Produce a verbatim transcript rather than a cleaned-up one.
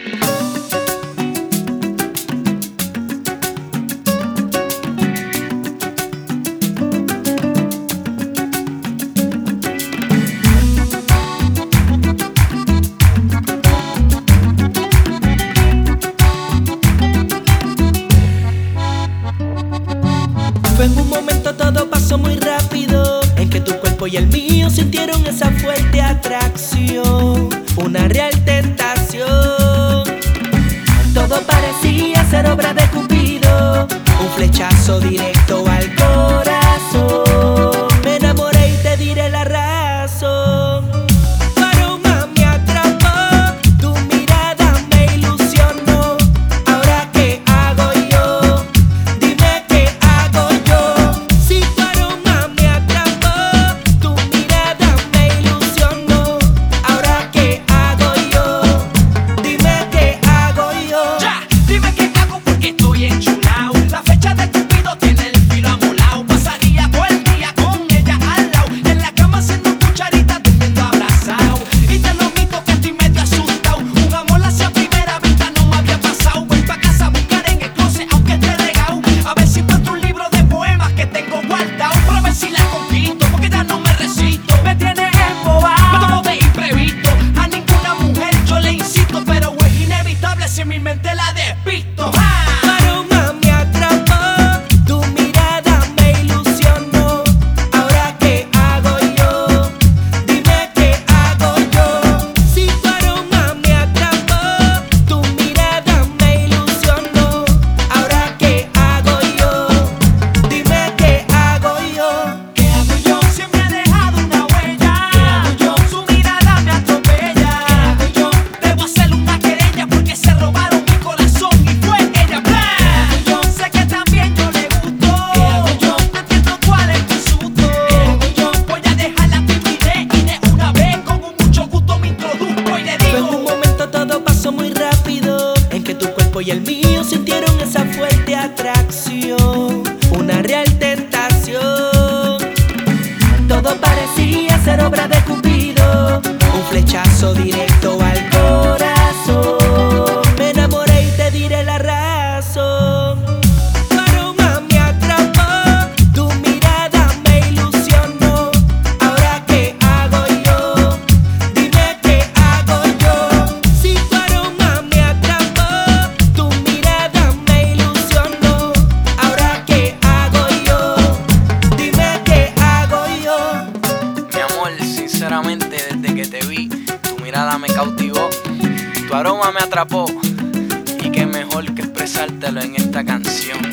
En un momento todo pasó muy rápido, en que tu cuerpo y el mío sintieron esa fuerte atracción, una real tentación. Todo parecía ser obra de Cupido, un flechazo directo al corazón. Me enamoré y te diré la razón. Tu aroma me atrapó, tu mirada me ilusionó. Ahora qué hago yo, dime qué hago yo. Si tu aroma me atrapó, tu mirada me ilusionó. Ahora qué hago yo, dime qué hago yo. Ya, dime qué hago porque estoy enchulao. La fecha de Cupido tiene el filo amolao. Pasaría todo el día con ella al lado, en la cama haciendo cucharita, durmiendo abrazado. Y te lo admito que estoy medio asustado. Un amor hacia primera vista no me había pasado. Voy pa' casa a buscar en el closet aunque esté regao, a ver si encuentro un libro de poemas que tengo guardado, para ver si la conquisto, porque ya no me resisto. Me tienes embobado, me tomo de imprevisto. A ninguna mujer yo le insisto, pero es inevitable si en mi mente la despisto. Tu aroma me atrapó, tu mirada me ilusionó. Ahora qué hago yo, dime qué hago yo. Si tu aroma me atrapó, tu mirada me ilusionó. Ahora qué hago yo, dime qué hago yo. ¿Qué hago yo? Siempre ha dejado una huella. ¿Qué hago yo? Su mirada me atropella. ¿Qué hago yo? Debo hacerle una querella porque se robaron mi corazón y fue ella. Bla. ¿Qué hago yo? Sé que también yo le gusto. ¿Qué hago yo? No entiendo cuál es tu susto. ¿Qué hago yo? Voy a dejar la timidez y de una vez con un mucho gusto me introduzco y le Fue en un digo. momento todo pasó muy rápido, en que tu cuerpo y el mío sintieron esa fuerte atracción, una real tentación. Todo parecía ser obra de Cupido, un flechazo directo al corazón. Me enamoré y te diré la razón. Tu aroma me atrapó, tu mirada me ilusionó. Ahora qué hago yo, dime qué hago yo. Si tu aroma me atrapó, tu mirada me ilusionó. Ahora qué hago yo, dime qué hago yo. Mi amor, sinceramente, desde que te vi, tu mirada me cautivó, tu aroma me atrapó, y qué mejor que expresártelo en esta canción.